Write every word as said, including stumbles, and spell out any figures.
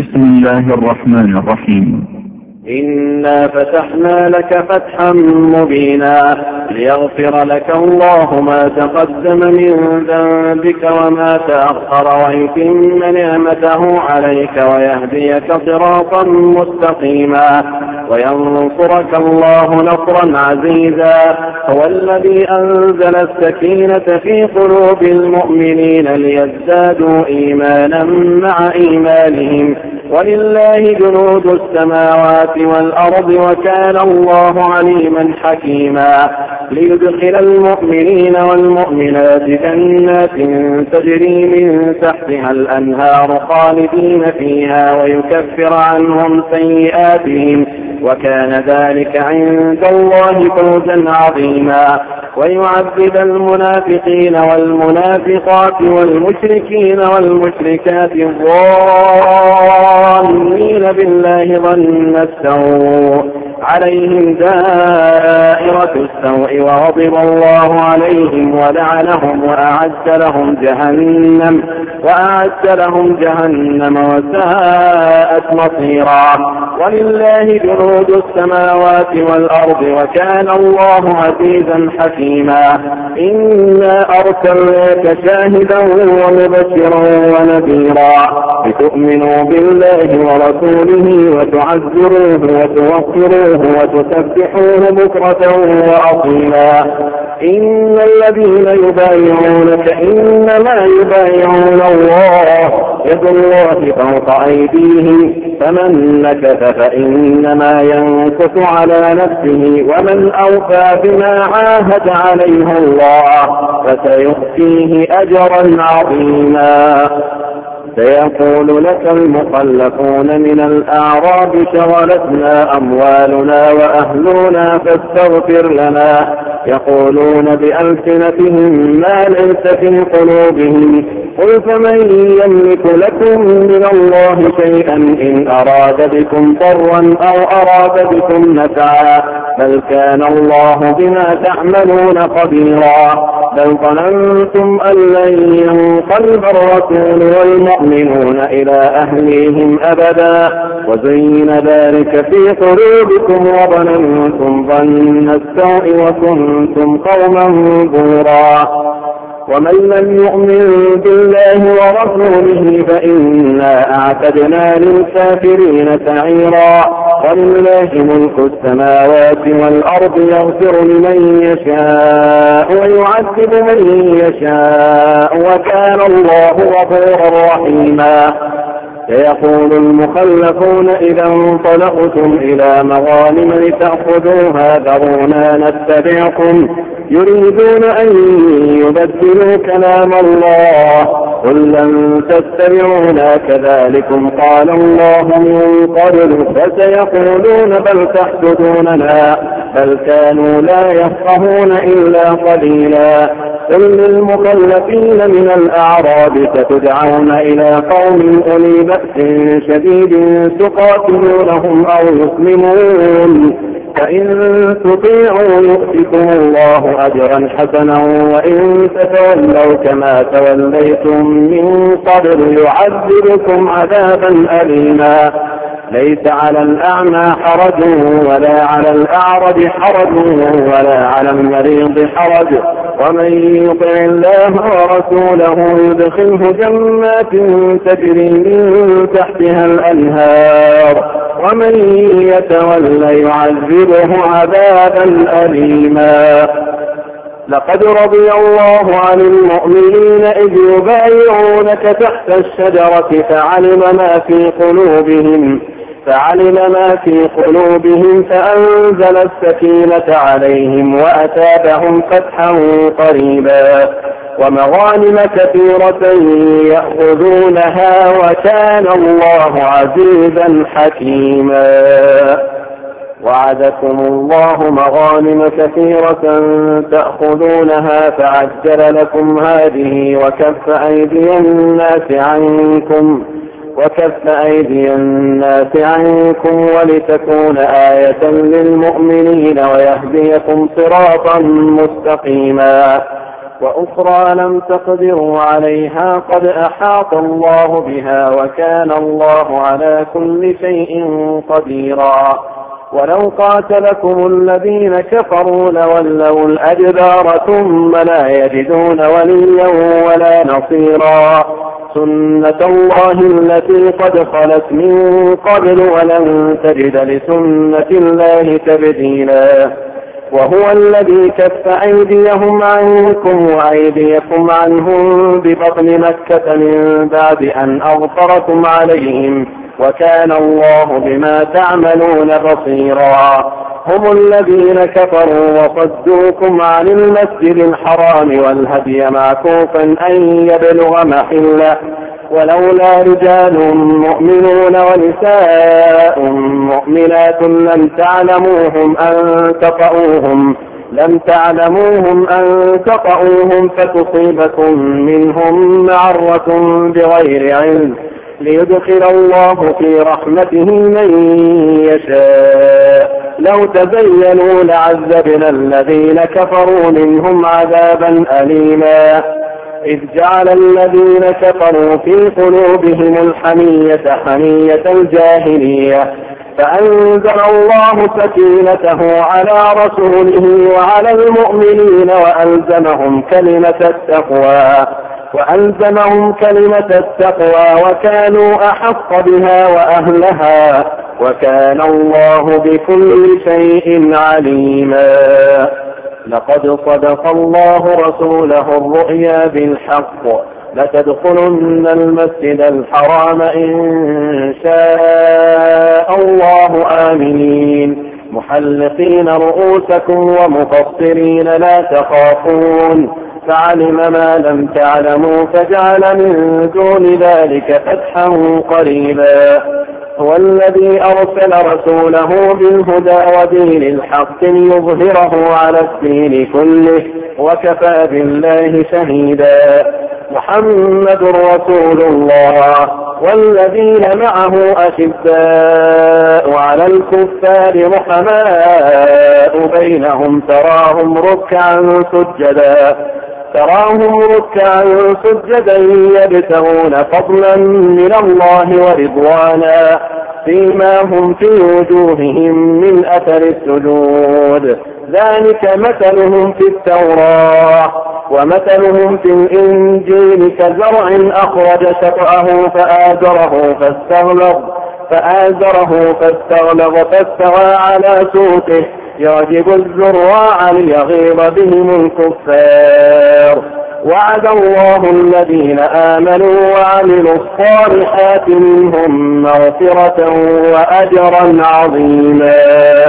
بسم الله الرحمن الرحيم. إنا فتحنا لك فتحا مبينا ليغفر لك الله ما تقدم من ذنبك وما تأخر ويتم نعمته عليك ويهديك صراطا مستقيما وينصرك الله نصرا عزيزا. هو الذي أنزل السكينة في قلوب المؤمنين ليزدادوا إيمانا مع إيمانهم ولله جنود السماوات والأرض وكان الله عليما حكيما. ليدخل المؤمنين والمؤمنات جنات تجري من تحتها الأنهار خالدين فيها ويكفر عنهم سيئاتهم وكان ذلك عند الله فوزا عظيما. ويعذب المنافقين والمنافقات والمشركين والمشركات الظانين بالله ظن السوء عليهم دائرة السوء وغضب الله عليهم ولعنهم وأعد لهم جهنم وأعد لهم جهنم وساءت مصيرا. ولله جنود السماوات والأرض وكان الله عزيزا حكيما. إنا أرسلناك شاهدا ومبشرا ونذيرا لتؤمنوا بالله ورسوله وتعزروه وتوقروه وتسبحوه بكرة وأصيلا. إن الذين يبايعونك إنما يبايعون الله يد الله فوق أيديهم فمن نكث فإنما ينكث على نفسه ومن أوفى بما عاهد عليه الله فسيؤتيه أجرا عظيما. سيقول لك المخلفون من الأعراب شغلتنا أموالنا وأهلنا فاستغفر لنا يقولون بألسنتهم ما ليس في قلوبهم قل فمن يملك لكم من الله شيئا إن أراد بكم ضرا أو أراد بكم نفعا بل كان الله بما تعملون خبيرا. بل ظننتم أن لن ينقلب الرسول والمؤمنون إلى أهليهم أبدا وزين ذلك في قلوبكم وظننتم ظن السوء وكنتم قوما بورا. ومن لم يؤمن بالله ورسوله فإنا أعتدنا للكافرين سعيرا. ولله ملك السماوات والأرض يغفر لمن يشاء ويعذب من يشاء وكان الله غفورا رحيما. سيقول المخلفون إذا انطلقتم إلى مغانم لتأخذوها ذرونا نتبعكم يريدون أن يبدلوا كلام الله قل لن تتبعونا كذلكم قال الله من قبل فسيقولون بل تحسدوننا بل كانوا لا يفقهون إلا قليلا. قل للمخلفين من الأعراب ستدعون إلى قوم أولي بأس شديد تقاتلونهم أو يسلمون فإن تطيعوا يؤتكم الله أجرا حسنا وإن تتولوا كما توليتم من قبل يعذبكم عذابا أليما. ليس على الأعمى حرج ولا على الأعرج حرج ولا على المريض حرج ومن يطع الله ورسوله يدخله جنات تجري من تحتها الأنهار ومن يتولى يعذبه عذابا أليما. لقد رضي الله عن المؤمنين إذ يبايعونك تحت الشجرة فعلم ما في قلوبهم فعلم ما في قلوبهم فأنزل السكينة عليهم وأتابهم فتحا قريبا ومغانم كثيرة يأخذونها وكان الله عزيزا حكيما. وعدكم الله مغانم كثيرة تأخذونها فعجل لكم هذه وكف أيدي الناس عنكم وكف أيدي الناس عنكم ولتكون آية للمؤمنين ويهديكم صراطا مستقيما. وأخرى لم تقدروا عليها قد أحاط الله بها وكان الله على كل شيء قديرا. ولو قاتلكم الذين كفروا لولوا الأدبار ثم لا يجدون وليا ولا نصيرا. سنة الله التي قد خلت من قبل ولن تجد لسنة الله تبديلا. وهو الذي كف أيديهم عنكم وأيديكم عنهم ببطن مكة من بعد أن أغفركم عليهم وكان الله بما تعملون بصيرا. هم الذين كفروا وصدوكم عن المسجد الحرام والهدي معكوفا أن يبلغ محله ولولا رجال مؤمنون ونساء مؤمنات لم تعلموهم أن تطؤوهم لم تعلموهم أن تطؤوهم فتصيبكم منهم معرة بغير علم ليدخل الله في رحمته من يشاء. لو تزينوا لعذبنا الذين كفروا منهم عذابا أليما. إذ جعل الذين كفروا في قلوبهم الحمية حمية الجاهلية فأنزل الله سكينته على رسوله وعلى المؤمنين وألزمهم كلمة التقوى وألزمهم كلمة التقوى وكانوا أحق بها وأهلها وكان الله بكل شيء عليما. لقد صدق الله رسوله الرؤيا بالحق لتدخلن المسجد الحرام إن شاء الله آمنين محلقين رؤوسكم ومقصرين لا تخافون فعلم ما لم تعلموا فجعل من دون ذلك فتحا قريبا. هو الذي أرسل رسوله بالهدى ودين الحق ليظهره على الدين كله وكفى بالله شهيدا. محمد رسول الله والذين معه أشداء على الكفار رحماء بينهم تراهم ركعا سجدا تراهم ركعا سجدا يبتغون فضلا من الله ورضوانا فيما هم في وجوههم من أثر السجود ذلك مثلهم في التوراة ومثلهم في الإنجيل كزرع أخرج شطأه فآزره فاستغلظ فآزره فاستغلظ فاستوى على سوقه يعجب الزراع ليغيظ بهم الكفار. وعد الله الذين آمنوا وعملوا الصالحات منهم مغفرة وأجرا عظيما.